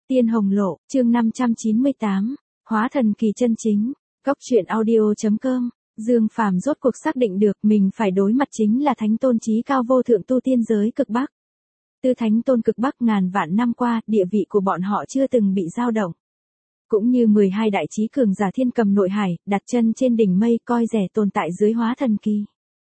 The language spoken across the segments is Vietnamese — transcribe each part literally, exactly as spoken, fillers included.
Tiên Hồng Lộ, chương năm trăm chín mươi tám, Hóa thần kỳ chân chính. Góc truyện audio chấm com. Dương Phàm rốt cuộc xác định được mình phải đối mặt chính là Thánh Tôn chí cao vô thượng tu tiên giới cực Bắc. Từ Thánh Tôn cực Bắc ngàn vạn năm qua, địa vị của bọn họ chưa từng bị dao động. Cũng như mười hai đại chí cường giả thiên cầm nội hải, đặt chân trên đỉnh mây coi rẻ tồn tại dưới hóa thần kỳ.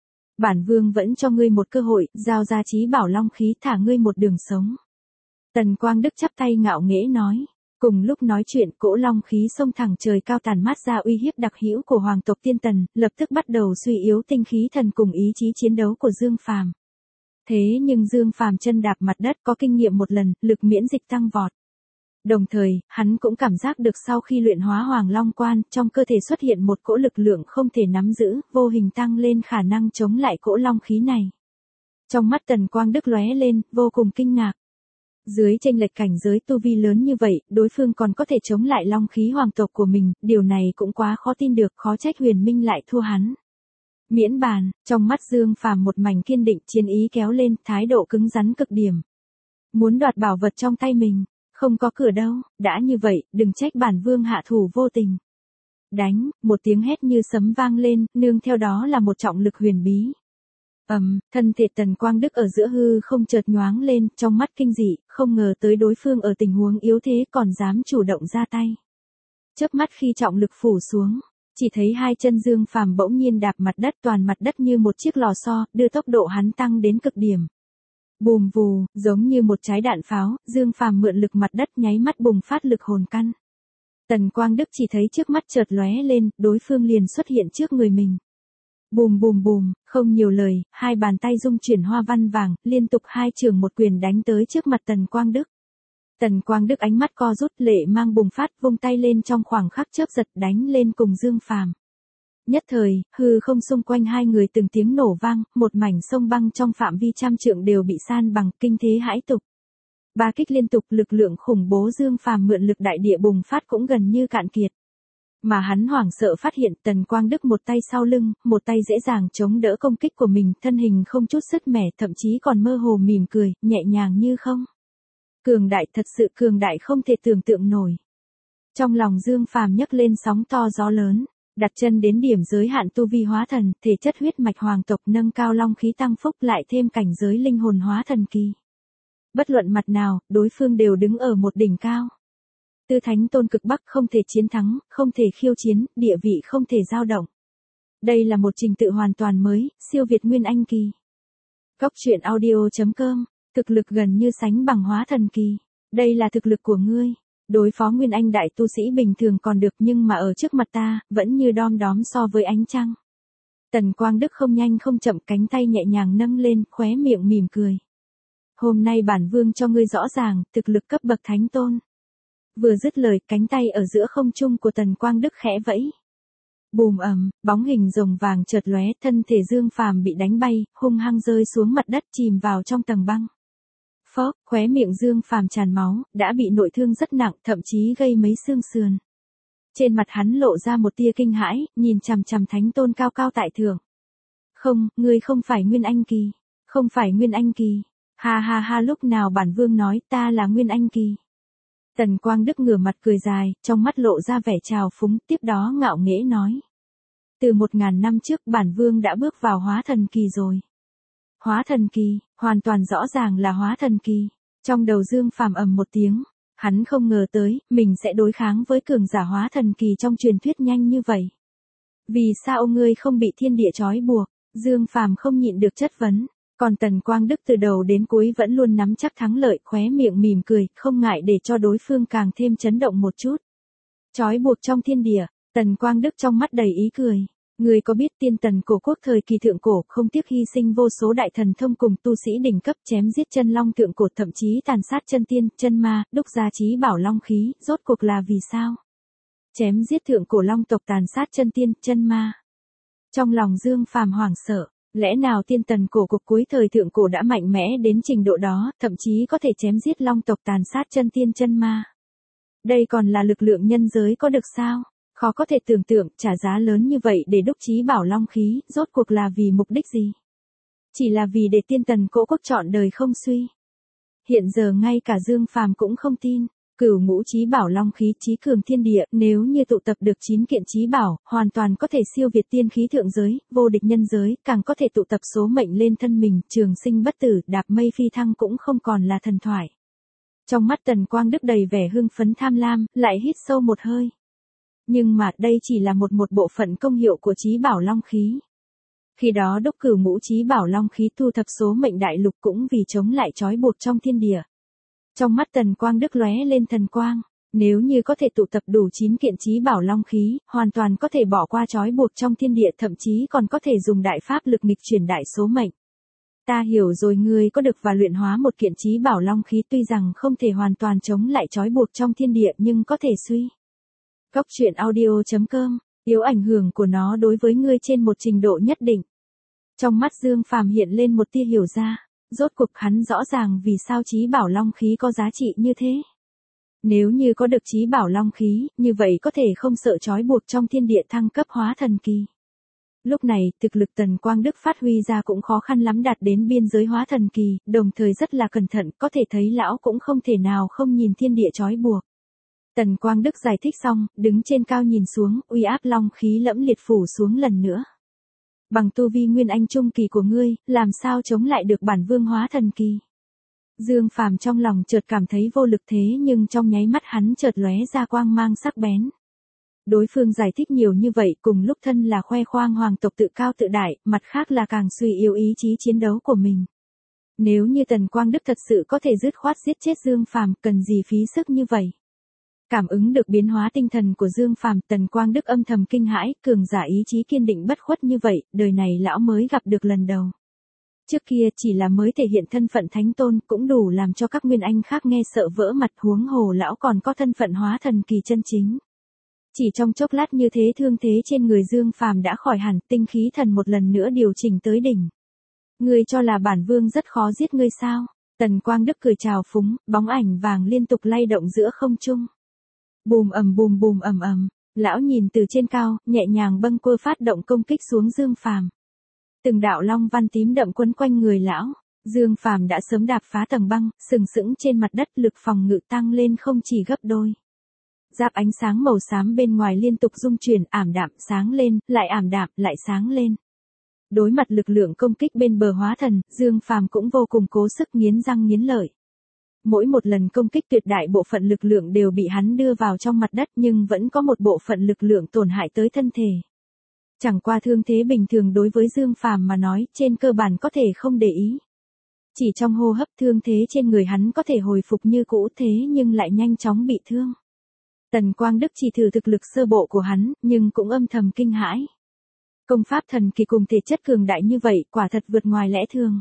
Bản vương vẫn cho ngươi một cơ hội, giao ra chí bảo long khí thả ngươi một đường sống. Tần Quang Đức chắp tay ngạo nghễ nói. Cùng lúc nói chuyện, cỗ long khí xông thẳng trời cao tàn mát ra uy hiếp đặc hữu của hoàng tộc Tiên Tần, lập tức bắt đầu suy yếu tinh khí thần cùng ý chí chiến đấu của Dương Phàm. Thế nhưng Dương Phàm chân đạp mặt đất có kinh nghiệm một lần, lực miễn dịch tăng vọt. Đồng thời, hắn cũng cảm giác được sau khi luyện hóa Hoàng Long Quan, trong cơ thể xuất hiện một cỗ lực lượng không thể nắm giữ, vô hình tăng lên khả năng chống lại cỗ long khí này. Trong mắt Tần Quang Đức lóe lên, vô cùng kinh ngạc. Dưới chênh lệch cảnh giới tu vi lớn như vậy, đối phương còn có thể chống lại long khí hoàng tộc của mình, điều này cũng quá khó tin được, khó trách Huyền Minh lại thua hắn. Miễn bàn, trong mắt Dương Phàm một mảnh kiên định, chiến ý kéo lên, thái độ cứng rắn cực điểm. Muốn đoạt bảo vật trong tay mình, không có cửa đâu, đã như vậy, đừng trách bản vương hạ thủ vô tình. Đánh, một tiếng hét như sấm vang lên, nương theo đó là một trọng lực huyền bí. Ầm, um, thân thể Tần Quang Đức ở giữa hư không chợt nhoáng lên, trong mắt kinh dị, không ngờ tới đối phương ở tình huống yếu thế còn dám chủ động ra tay. Chớp mắt khi trọng lực phủ xuống, chỉ thấy hai chân Dương Phàm bỗng nhiên đạp mặt đất, toàn mặt đất như một chiếc lò xo, đưa tốc độ hắn tăng đến cực điểm. Bùm vù, giống như một trái đạn pháo, Dương Phàm mượn lực mặt đất nháy mắt bùng phát lực hồn căn. Tần Quang Đức chỉ thấy trước mắt chợt lóe lên, đối phương liền xuất hiện trước người mình. Bùm bùm bùm, không nhiều lời, hai bàn tay dung chuyển hoa văn vàng, liên tục hai trường một quyền đánh tới trước mặt Tần Quang Đức. Tần Quang Đức ánh mắt co rút, lệ mang bùng phát, vung tay lên trong khoảng khắc chớp giật đánh lên cùng Dương Phàm. Nhất thời, hư không xung quanh hai người từng tiếng nổ vang, một mảnh sông băng trong phạm vi trăm trượng đều bị san bằng, kinh thế hãi tục. Ba kích liên tục, lực lượng khủng bố Dương Phàm mượn lực đại địa bùng phát cũng gần như cạn kiệt. Mà hắn hoảng sợ phát hiện Tần Quang Đức một tay sau lưng, một tay dễ dàng chống đỡ công kích của mình, thân hình không chút sứt mẻ, thậm chí còn mơ hồ mỉm cười, nhẹ nhàng như không. Cường đại, thật sự cường đại không thể tưởng tượng nổi. Trong lòng Dương Phàm nhấc lên sóng to gió lớn, đặt chân đến điểm giới hạn tu vi hóa thần, thể chất huyết mạch hoàng tộc nâng cao long khí tăng phúc lại thêm cảnh giới linh hồn hóa thần kỳ. Bất luận mặt nào, đối phương đều đứng ở một đỉnh cao. Từ Thánh Tôn cực Bắc không thể chiến thắng, không thể khiêu chiến, địa vị không thể dao động. Đây là một trình tự hoàn toàn mới, siêu việt Nguyên Anh kỳ. Góc truyện audio chấm com, thực lực gần như sánh bằng hóa thần kỳ. Đây là thực lực của ngươi. Đối phó Nguyên Anh đại tu sĩ bình thường còn được, nhưng mà ở trước mặt ta, vẫn như đom đóm so với ánh trăng. Tần Quang Đức không nhanh không chậm, cánh tay nhẹ nhàng nâng lên, khóe miệng mỉm cười. Hôm nay bản vương cho ngươi rõ ràng, thực lực cấp bậc Thánh Tôn. Vừa dứt lời, cánh tay ở giữa không trung của Tần Quang Đức khẽ vẫy. Bùm ầm, bóng hình rồng vàng chợt lóe, thân thể Dương Phàm bị đánh bay, hung hăng rơi xuống mặt đất, chìm vào trong tầng băng. Phốc, khóe miệng Dương Phàm tràn máu, đã bị nội thương rất nặng, thậm chí gây mấy xương sườn. Trên mặt hắn lộ ra một tia kinh hãi, nhìn chằm chằm Thánh Tôn cao cao tại thượng. Không, ngươi không phải Nguyên Anh kỳ, không phải Nguyên Anh kỳ. Ha ha ha, lúc nào bản vương nói ta là Nguyên Anh kỳ. Tần Quang Đức ngửa mặt cười dài, trong mắt lộ ra vẻ trào phúng, tiếp đó ngạo nghễ nói. Từ một ngàn năm trước bản vương đã bước vào hóa thần kỳ rồi. Hóa thần kỳ, hoàn toàn rõ ràng là hóa thần kỳ. Trong đầu Dương Phàm ầm một tiếng, hắn không ngờ tới, mình sẽ đối kháng với cường giả hóa thần kỳ trong truyền thuyết nhanh như vậy. Vì sao ngươi không bị thiên địa trói buộc? Dương Phàm không nhịn được chất vấn. Còn Tần Quang Đức từ đầu đến cuối vẫn luôn nắm chắc thắng lợi, khóe miệng mỉm cười, không ngại để cho đối phương càng thêm chấn động một chút. Trói buộc trong thiên địa, Tần Quang Đức trong mắt đầy ý cười. Người có biết Tiên Tần cổ quốc thời kỳ thượng cổ không tiếc hy sinh vô số đại thần thông cùng tu sĩ đỉnh cấp chém giết chân long thượng cổ, thậm chí tàn sát chân tiên, chân ma, đúc ra chí bảo long khí, rốt cuộc là vì sao? Chém giết thượng cổ long tộc, tàn sát chân tiên, chân ma. Trong lòng Dương Phàm hoảng sợ. Lẽ nào Tiên Tần cổ quốc cuối thời thượng cổ đã mạnh mẽ đến trình độ đó, thậm chí có thể chém giết long tộc, tàn sát chân tiên chân ma? Đây còn là lực lượng nhân giới có được sao? Khó có thể tưởng tượng, trả giá lớn như vậy để đúc chí bảo long khí, rốt cuộc là vì mục đích gì? Chỉ là vì để Tiên Tần cổ quốc trọn đời không suy. Hiện giờ ngay cả Dương Phàm cũng không tin. Cửu ngũ chí bảo long khí chí cường thiên địa, nếu như tụ tập được chín kiện chí bảo, hoàn toàn có thể siêu việt tiên khí thượng giới, vô địch nhân giới, càng có thể tụ tập số mệnh lên thân mình, trường sinh bất tử, đạp mây phi thăng cũng không còn là thần thoại. Trong mắt Tần Quang Đức đầy vẻ hưng phấn tham lam, lại hít sâu một hơi. Nhưng mà đây chỉ là một một bộ phận công hiệu của chí bảo long khí. Khi đó đúc cửu ngũ chí bảo long khí thu thập số mệnh đại lục cũng vì chống lại trói buộc trong thiên địa. Trong mắt Tần Quang Đức lóe lên thần quang, nếu như có thể tụ tập đủ chín kiện chí bảo long khí, hoàn toàn có thể bỏ qua trói buộc trong thiên địa, thậm chí còn có thể dùng đại pháp lực nghịch chuyển đại số mệnh. Ta hiểu rồi, ngươi có được và luyện hóa một kiện chí bảo long khí, tuy rằng không thể hoàn toàn chống lại trói buộc trong thiên địa nhưng có thể suy. Góc truyện audio chấm com, yếu ảnh hưởng của nó đối với ngươi trên một trình độ nhất định. Trong mắt Dương Phàm hiện lên một tia hiểu ra, rốt cuộc hắn rõ ràng vì sao chí bảo long khí có giá trị như thế. Nếu như có được chí bảo long khí, như vậy có thể không sợ trói buộc trong thiên địa, thăng cấp hóa thần kỳ. Lúc này, thực lực Tần Quang Đức phát huy ra cũng khó khăn lắm đạt đến biên giới hóa thần kỳ, đồng thời rất là cẩn thận, có thể thấy lão cũng không thể nào không nhìn thiên địa trói buộc. Tần Quang Đức giải thích xong, đứng trên cao nhìn xuống, uy áp long khí lẫm liệt phủ xuống lần nữa. Bằng tu vi nguyên anh trung kỳ của ngươi, làm sao chống lại được bản vương hóa thần kỳ? Dương Phàm trong lòng chợt cảm thấy vô lực, thế nhưng trong nháy mắt hắn chợt lóe ra quang mang sắc bén. Đối phương giải thích nhiều như vậy, cùng lúc thân là khoe khoang hoàng tộc tự cao tự đại, mặt khác là càng suy yếu ý chí chiến đấu của mình. Nếu như Tần Quang Đức thật sự có thể dứt khoát giết chết Dương Phàm, cần gì phí sức như vậy? Cảm ứng được biến hóa tinh thần của Dương Phàm, Tần Quang Đức âm thầm kinh hãi, cường giả ý chí kiên định bất khuất như vậy, đời này lão mới gặp được lần đầu. Trước kia chỉ là mới thể hiện thân phận thánh tôn cũng đủ làm cho các nguyên anh khác nghe sợ vỡ mặt, huống hồ lão còn có thân phận hóa thần kỳ chân chính. Chỉ trong chốc lát như thế, thương thế trên người Dương Phàm đã khỏi hẳn, tinh khí thần một lần nữa điều chỉnh tới đỉnh. Ngươi cho là bản vương rất khó giết ngươi sao? Tần Quang Đức cười trào phúng, bóng ảnh vàng liên tục lay động giữa không trung. Bùm ầm bùm bùm ầm ầm, lão nhìn từ trên cao, nhẹ nhàng bâng quơ phát động công kích xuống Dương Phàm. Từng đạo long văn tím đậm quấn quanh người lão, Dương Phàm đã sớm đạp phá tầng băng, sừng sững trên mặt đất, lực phòng ngự tăng lên không chỉ gấp đôi. Giáp ánh sáng màu xám bên ngoài liên tục rung chuyển, ảm đạm, sáng lên, lại ảm đạm, lại sáng lên. Đối mặt lực lượng công kích bên bờ hóa thần, Dương Phàm cũng vô cùng cố sức, nghiến răng nghiến lợi. Mỗi một lần công kích tuyệt đại bộ phận lực lượng đều bị hắn đưa vào trong mặt đất, nhưng vẫn có một bộ phận lực lượng tổn hại tới thân thể. Chẳng qua thương thế bình thường đối với Dương Phàm mà nói, trên cơ bản có thể không để ý. Chỉ trong hô hấp, thương thế trên người hắn có thể hồi phục như cũ, thế nhưng lại nhanh chóng bị thương. Tần Quang Đức chỉ thử thực lực sơ bộ của hắn, nhưng cũng âm thầm kinh hãi. Công pháp thần kỳ cùng thể chất cường đại như vậy, quả thật vượt ngoài lẽ thường.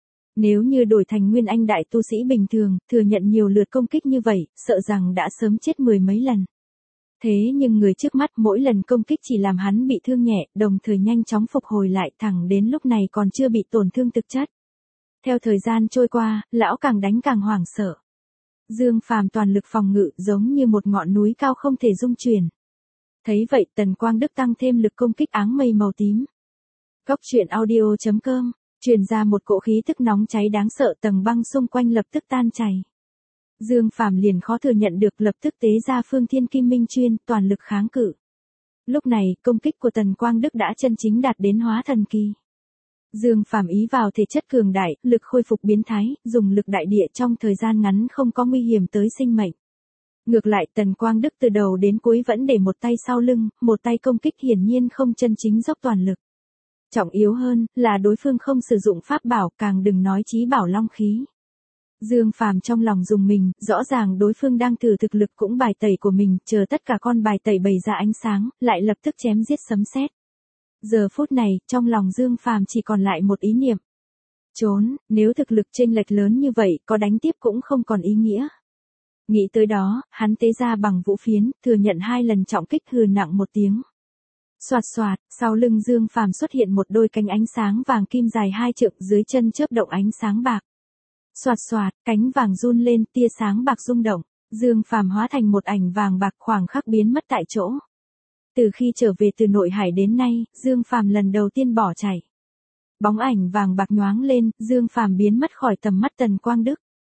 Nếu như đổi thành nguyên anh đại tu sĩ bình thường, thừa nhận nhiều lượt công kích như vậy, sợ rằng đã sớm chết mười mấy lần. Thế nhưng người trước mắt mỗi lần công kích chỉ làm hắn bị thương nhẹ, đồng thời nhanh chóng phục hồi lại, thẳng đến lúc này còn chưa bị tổn thương thực chất. Theo thời gian trôi qua, lão càng đánh càng hoảng sợ. Dương Phàm toàn lực phòng ngự giống như một ngọn núi cao không thể dung chuyển. Thấy vậy, Tần Quang Đức tăng thêm lực công kích áng mây màu tím. Góc truyện audio chấm com, truyền ra một cỗ khí tức nóng cháy đáng sợ, tầng băng xung quanh lập tức tan chảy. Dương Phàm liền khó thừa nhận được, lập tức tế ra Phương Thiên Kim Minh Chuyên, toàn lực kháng cự. Lúc này, công kích của Tần Quang Đức đã chân chính đạt đến hóa thần kỳ. Dương Phàm ý vào thể chất cường đại, lực khôi phục biến thái, dùng lực đại địa trong thời gian ngắn không có nguy hiểm tới sinh mệnh. Ngược lại, Tần Quang Đức từ đầu đến cuối vẫn để một tay sau lưng, một tay công kích, hiển nhiên không chân chính dốc toàn lực. Trọng yếu hơn là đối phương không sử dụng pháp bảo, càng đừng nói chí bảo long khí. Dương Phàm trong lòng dùng mình, rõ ràng đối phương đang thử thực lực cũng bài tẩy của mình, chờ tất cả con bài tẩy bày ra ánh sáng, lại lập tức chém giết sấm sét. Giờ phút này, trong lòng Dương Phàm chỉ còn lại một ý niệm. Trốn, nếu thực lực chênh lệch lớn như vậy, có đánh tiếp cũng không còn ý nghĩa. Nghĩ tới đó, hắn tế ra bằng vũ phiến, thừa nhận hai lần trọng kích, hừ nặng một tiếng. Soạt soạt, sau lưng Dương Phàm xuất hiện một đôi cánh ánh sáng vàng kim dài hai trượng, dưới chân chớp động ánh sáng bạc. Soạt soạt, cánh vàng run lên, tia sáng bạc rung động, Dương Phàm hóa thành một ảnh vàng bạc, khoảng khắc biến mất tại chỗ. Từ khi trở về từ nội hải đến nay, Dương Phàm lần đầu tiên bỏ chạy. Bóng ảnh vàng bạc nhoáng lên, Dương Phàm biến mất khỏi tầm mắt Tần Quang Đức.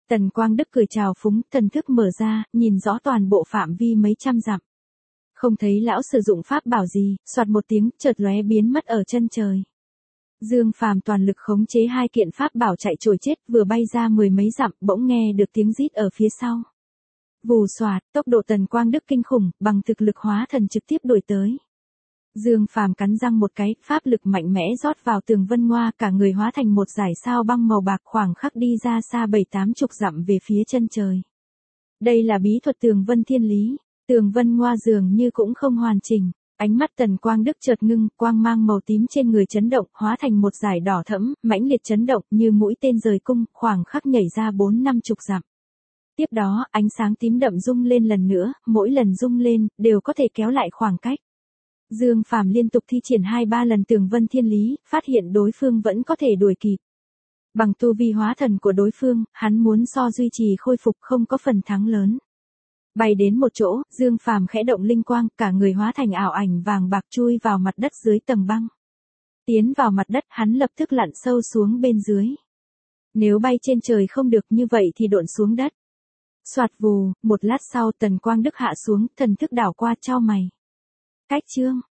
Tần Quang Đức cười chào phúng, thần thức mở ra, nhìn rõ toàn bộ phạm vi mấy trăm dặm. Không thấy lão sử dụng pháp bảo gì, soạt một tiếng, chợt lóe biến mất ở chân trời. Dương Phàm toàn lực khống chế hai kiện pháp bảo chạy trồi chết, vừa bay ra mười mấy dặm, bỗng nghe được tiếng rít ở phía sau. Vù xoạt, tốc độ Tần Quang Đức kinh khủng, bằng thực lực hóa thần trực tiếp đuổi tới. Dương Phàm cắn răng một cái, pháp lực mạnh mẽ rót vào tường vân ngoa, cả người hóa thành một dải sao băng màu bạc, khoảng khắc đi ra xa bảy tám chục dặm về phía chân trời. Đây là bí thuật tường vân thiên lý, tường vân ngoa dường như cũng không hoàn chỉnh. Ánh mắt Tần Quang Đức chợt ngưng, quang mang màu tím trên người chấn động, hóa thành một dải đỏ thẫm, mãnh liệt chấn động như mũi tên rời cung, khoảng khắc nhảy ra bốn năm chục dặm. Tiếp đó, ánh sáng tím đậm rung lên lần nữa, mỗi lần rung lên, đều có thể kéo lại khoảng cách. Dương Phàm liên tục thi triển hai ba lần tường vân thiên lý, phát hiện đối phương vẫn có thể đuổi kịp. Bằng tu vi hóa thần của đối phương, hắn muốn so duy trì khôi phục không có phần thắng lớn. Bay đến một chỗ, Dương Phàm khẽ động linh quang, cả người hóa thành ảo ảnh vàng bạc chui vào mặt đất dưới tầng băng. Tiến vào mặt đất, hắn lập tức lặn sâu xuống bên dưới. Nếu bay trên trời không được như vậy thì độn xuống đất. Soạt vù, một lát sau Tần Quang Đức hạ xuống, thần thức đảo qua chau mày. Cách chương